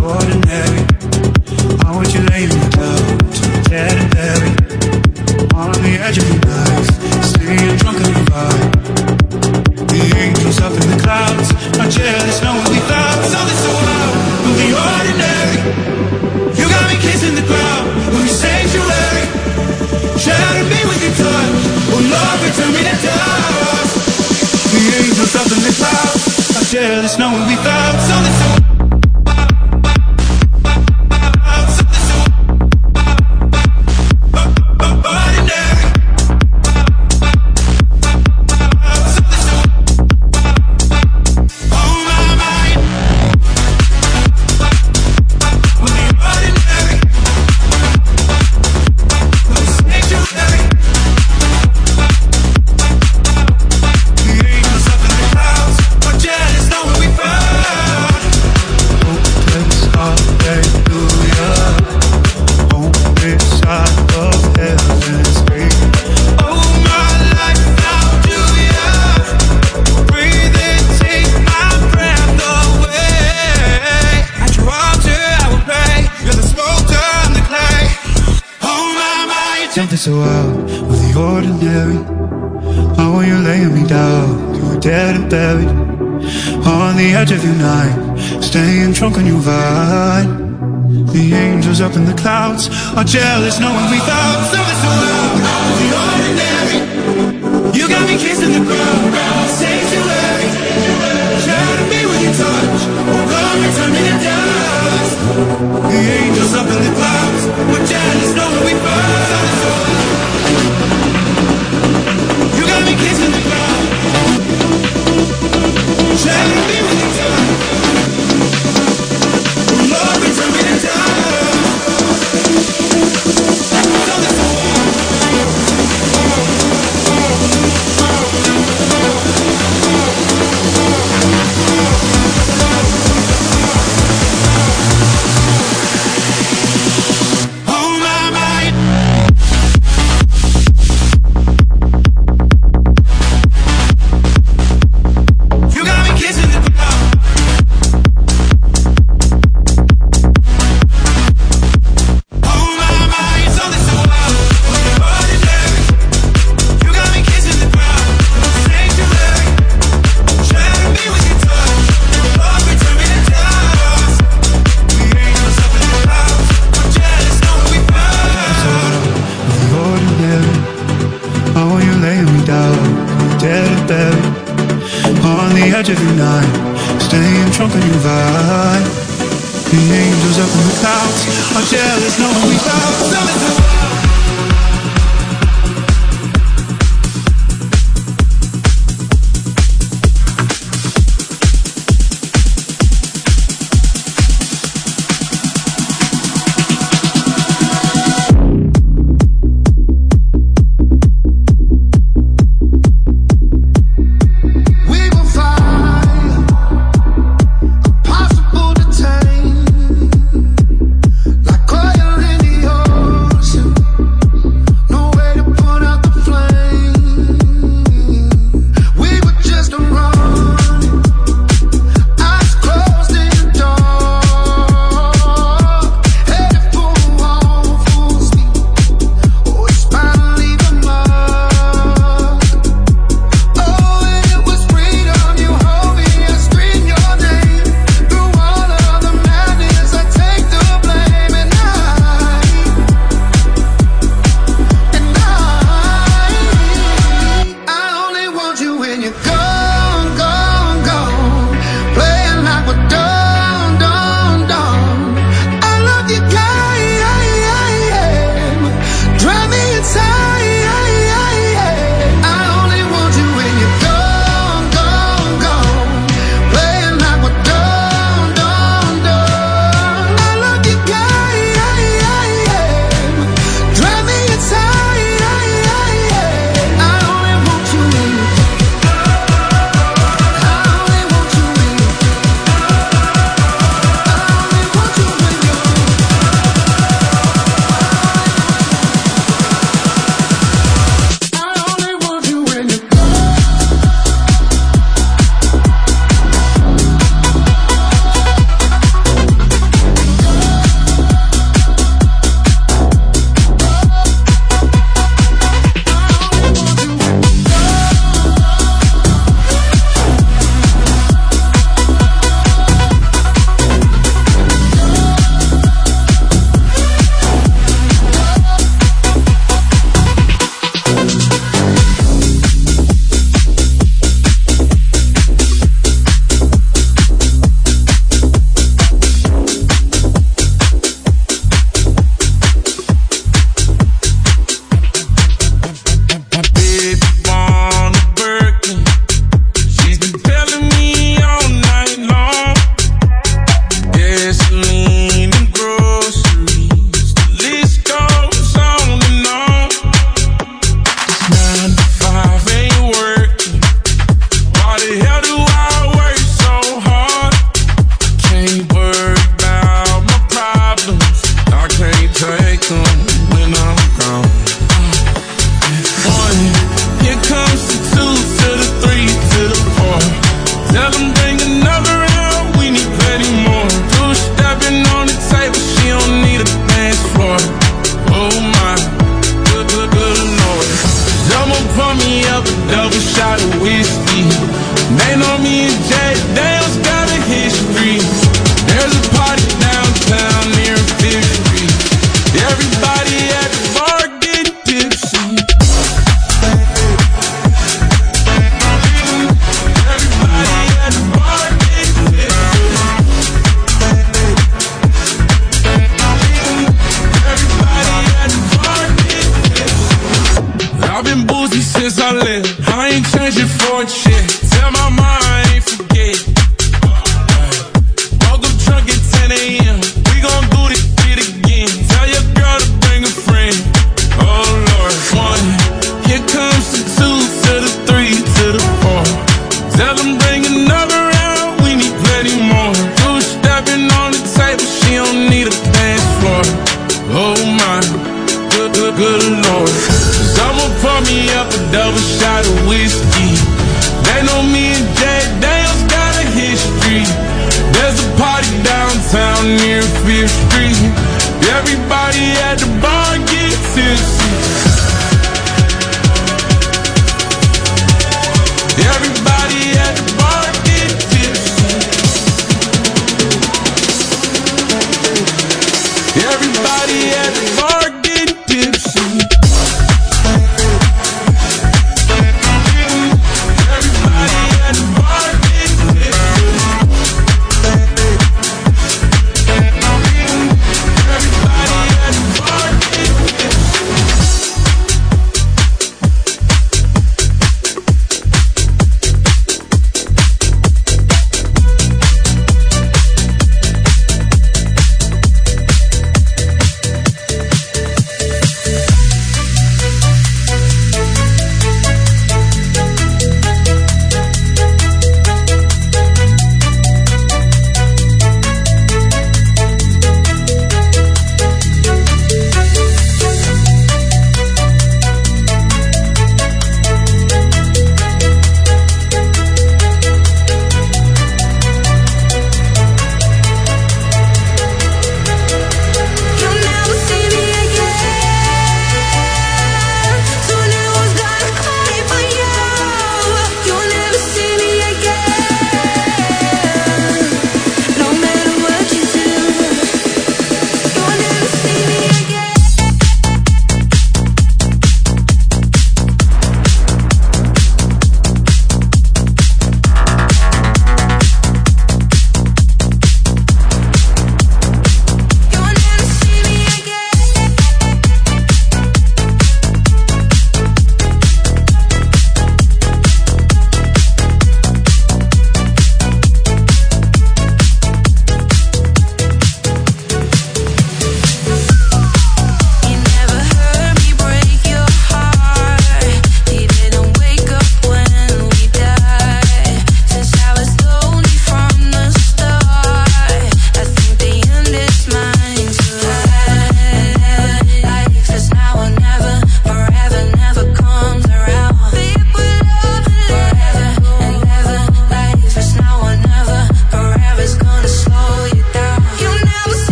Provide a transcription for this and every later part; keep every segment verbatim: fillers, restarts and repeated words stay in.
ordinary. I want you laying me down to the dead and buried. On the edge of your knife, staying drunk on your vibe. The angels up in the clouds, not jealous, knowing we found something so wild from the ordinary. You got me kissing the ground when we sanctuary. Shatter me with your touch, oh Lord, return me to dust. The angels up in the clouds, not jealous, knowing we found something so wild. Something so out of the ordinary. Oh, when you're laying me down, you were dead and buried. On the edge of your night, staying drunk on your vibe. The angels up in the clouds are jealous, knowing we found something so out of the ordinary. You got me kissing the ground, sanctuary. Shatter me with your touch, oh God, return me to dust. The angels up in the clouds were jealous, knowing we found something so out. You got me kissing the ground, shatter me with your touch, oh Lord, return me to dust. Something so of your night, staying drunk on your vibe. The angels up in the clouds are jealous, knowing we found something so wild. Like oil in the ocean.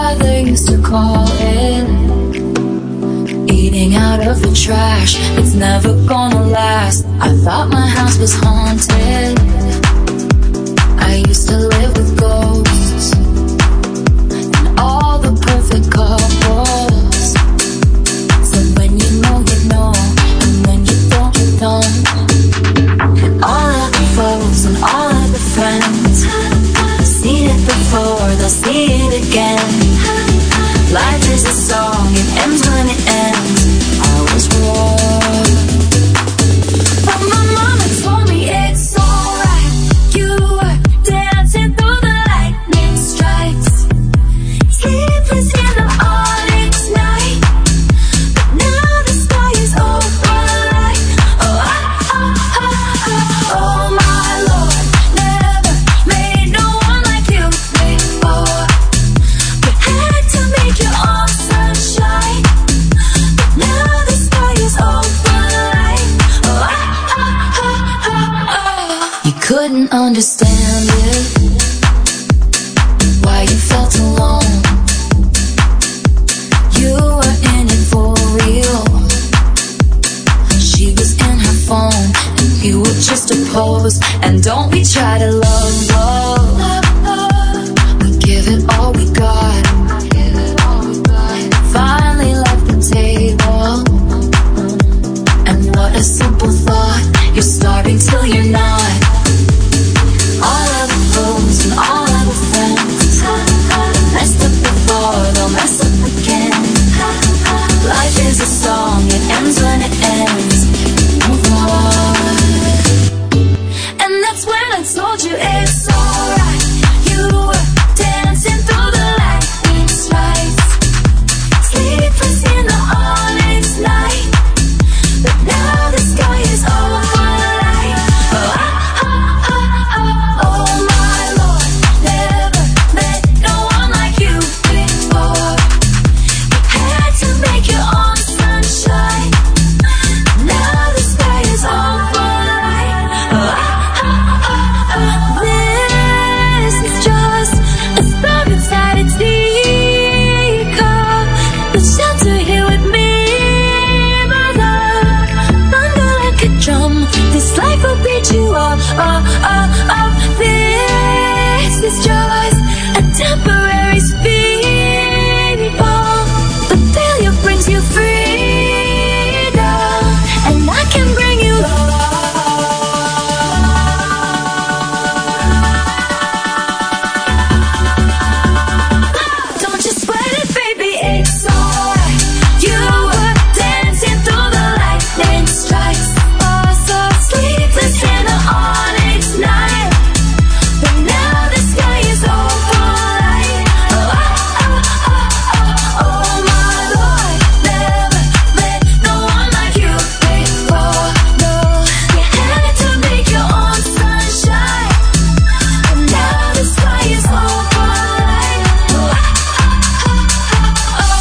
father used to call it eating out of the trash. It's never gonna last. I thought my house was haunted. I used to live with ghosts and all the perfect couples. So when you know, you know, and when you don't, you don't. And all of the foes and all of the friends, seen it before, they'll see it again. Life is a song, it ends when it ends. I was wrong, but my mama told me it's alright. You were dancing through the lightning strikes, sleepless in the onyx night. But now the sky is overlight. Oh, oh, oh, oh, oh my Lord, never made no one like you before. You had to make your own sunshine. But now the sky is overlight. Oh, oh, oh, oh, oh. You couldn't understand it, why you felt alone. You were in it for real. She was in her phone, and you were just a pose. And don't we try to love, love. We give it all we got. Finally left the table. And what a simple thought. You're starving till you're not. All of the fools and all of the friends, they messed up before, they'll mess up again. Life is a song, it ends when it ends. Move on. And that's when I told you it's alright. You were dancing through the lightning strikes, sleepless in the onyx night. But now the sky is overlight. Oh, oh, oh, oh, oh my Lord, never met no one like you before. You had to make your own sunshine. Now the sky is overlight. Oh, oh, oh, oh, this is just a storm inside a teacup. The shelter here with me, my love. Thunder like a drum, this life will beat you up, up, up, up. This is just a temporary speed bump, but failure brings you freedom, and I can bring you love. Don't you sweat it, baby, it's alright. You were dancing through the lightning strikes, oh so sleepless in the onyx night. But now the sky is overlight. Oh, oh, oh, oh, oh my Lord, never met no one like you before. No, you had to make your own sunshine. But now the sky is overlight. Oh, oh, oh, oh, oh.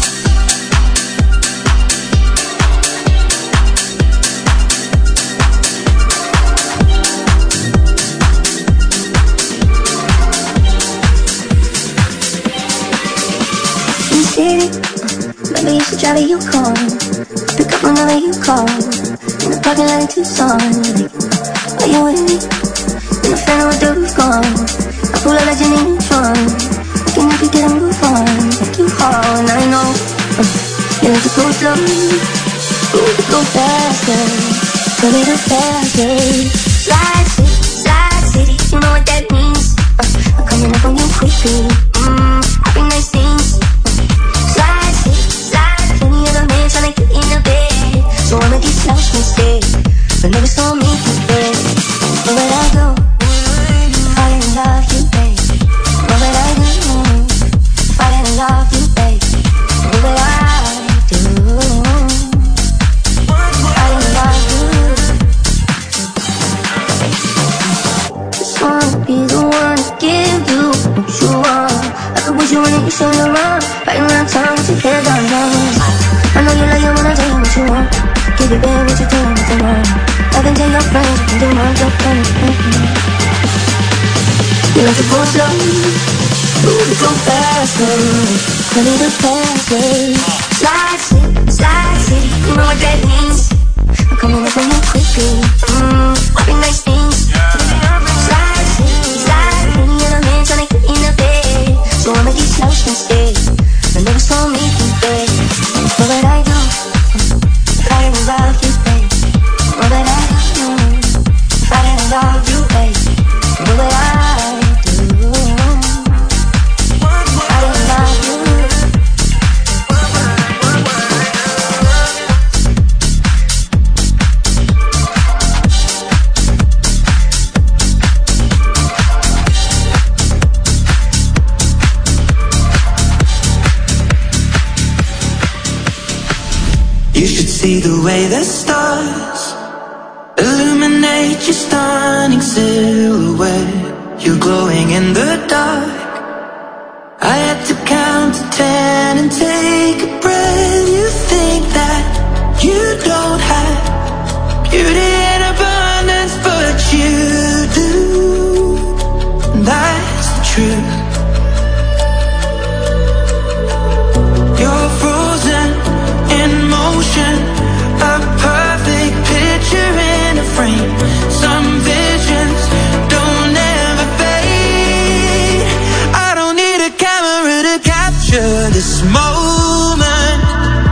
You city, maybe you should drive a Yukon. Pick up whenever you call. In the parking lot in Tucson. Are you with me? In the fan with the roof gone. I pull out like you need fun. I can help you get a move on. Make you hard, and I know uh, you like to go slow. You need to go faster. A little faster. Slide city, slide city, you know what that means. uh, I'm coming up on you quickly. Mmm, having nice things. Slide city, slide, plenty of the men tryna get in the bed. So I'ma get lost instead, but never saw me prepared. Where would I go? Fall in love you, babe. What would I do? Fall in love you, babe. What would I do? Fall in love you. Go faster, I need a password. Slide city, slide city, you know what that means. I'm coming up on you quickly, mmm, popping nice things. Slide city, slide city, and I'm in trying to get in the bed. So I'ma eat slush instead, the niggas told me to bed. What would I do if I didn't love you, babe? What would I do if I didn't love you, babe? What would I do? You should see the way the stars illuminate your stunning silhouette. You're glowing in the dark. I had to count to ten and take a breath. You think that you don't have beauty in abundance, but you do. That's the truth. You're frozen in motion, a perfect picture in a frame. Some visions don't ever fade. I don't need a camera to capture this moment.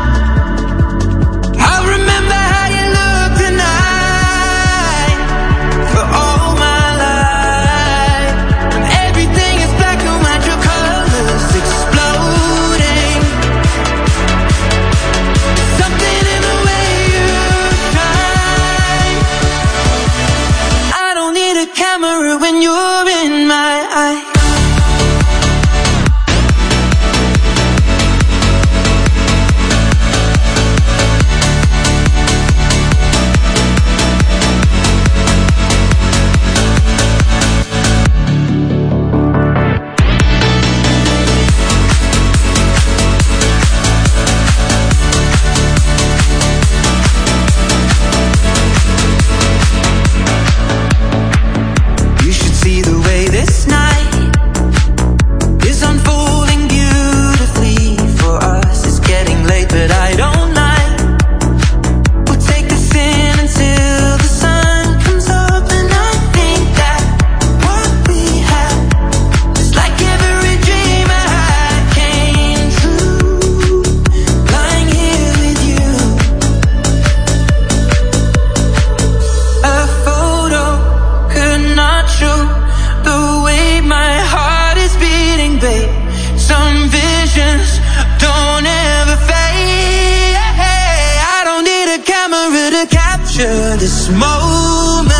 I'll remember how you look tonight for all my life. Everything is black and white, your colors exploding. Something in the way you shine. I don't need a camera when you're in my eye. This moment